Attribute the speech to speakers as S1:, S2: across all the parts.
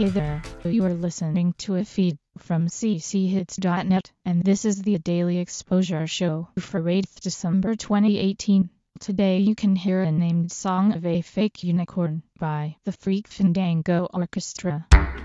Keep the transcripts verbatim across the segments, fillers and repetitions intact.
S1: Hey there, you are listening to a feed from c c hits dot net, and this is the Daily Exposure Show for eighth of December twenty eighteen. Today you can hear a named song of A Fake Unicorn by the Freak Fandango Orchestra.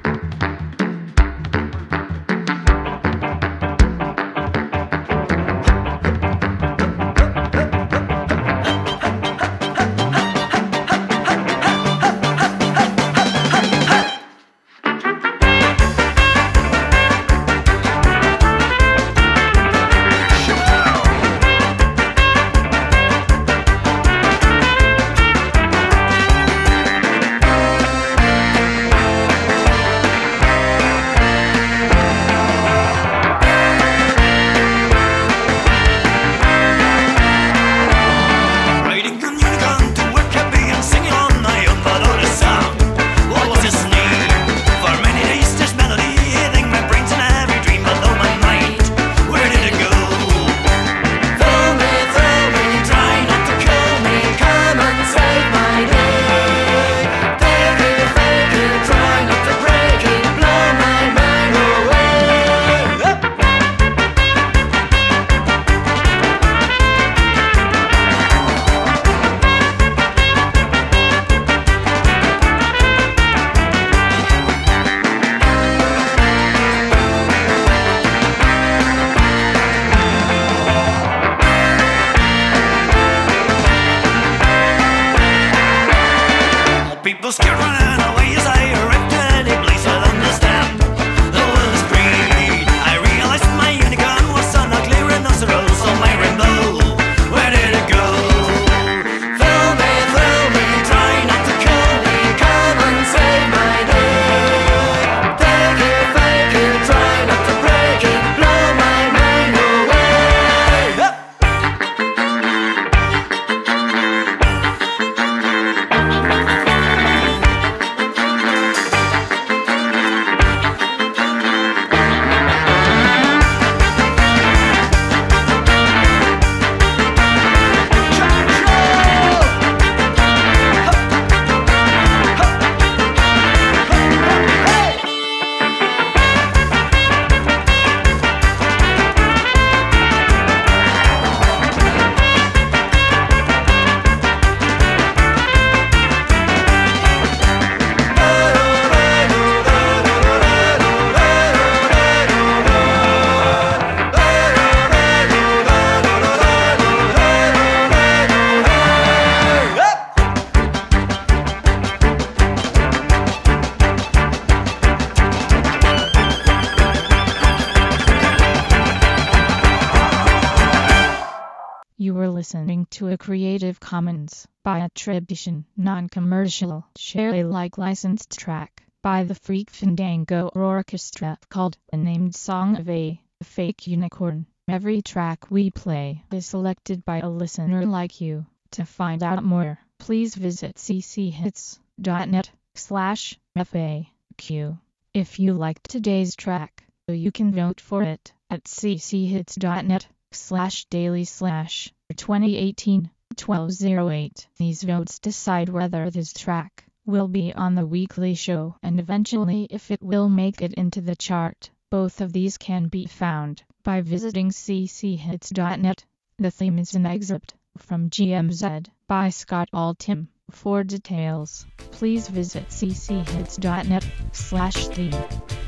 S2: People scared running away as I arrived at a place I'll understand. The world is greed. I realized my unicorn was on a clear rhinoceros on my rainbow. Where did it go? Thrill me, thrill me, try not to kill me. Come and save my day. Take it, fake it, try not to break it. Blow my mind away.
S1: You were listening to a Creative Commons by attribution, non-commercial, share Alike licensed track by the Freak Fandango Orchestra called A Named Song of A Fake Unicorn. Every track we play is selected by a listener like you. To find out more, please visit c c hits dot net slash F A Q. If you liked today's track, you can vote for it at c c hits dot net slash daily slash twenty eighteen twelve oh eight. These votes decide whether this track will be on the weekly show and eventually if it will make it into the chart. Both of these can be found by visiting c c hits dot net. The theme is an excerpt from G M Z by Scott Altham. For details, please visit c c hits dot net slash theme.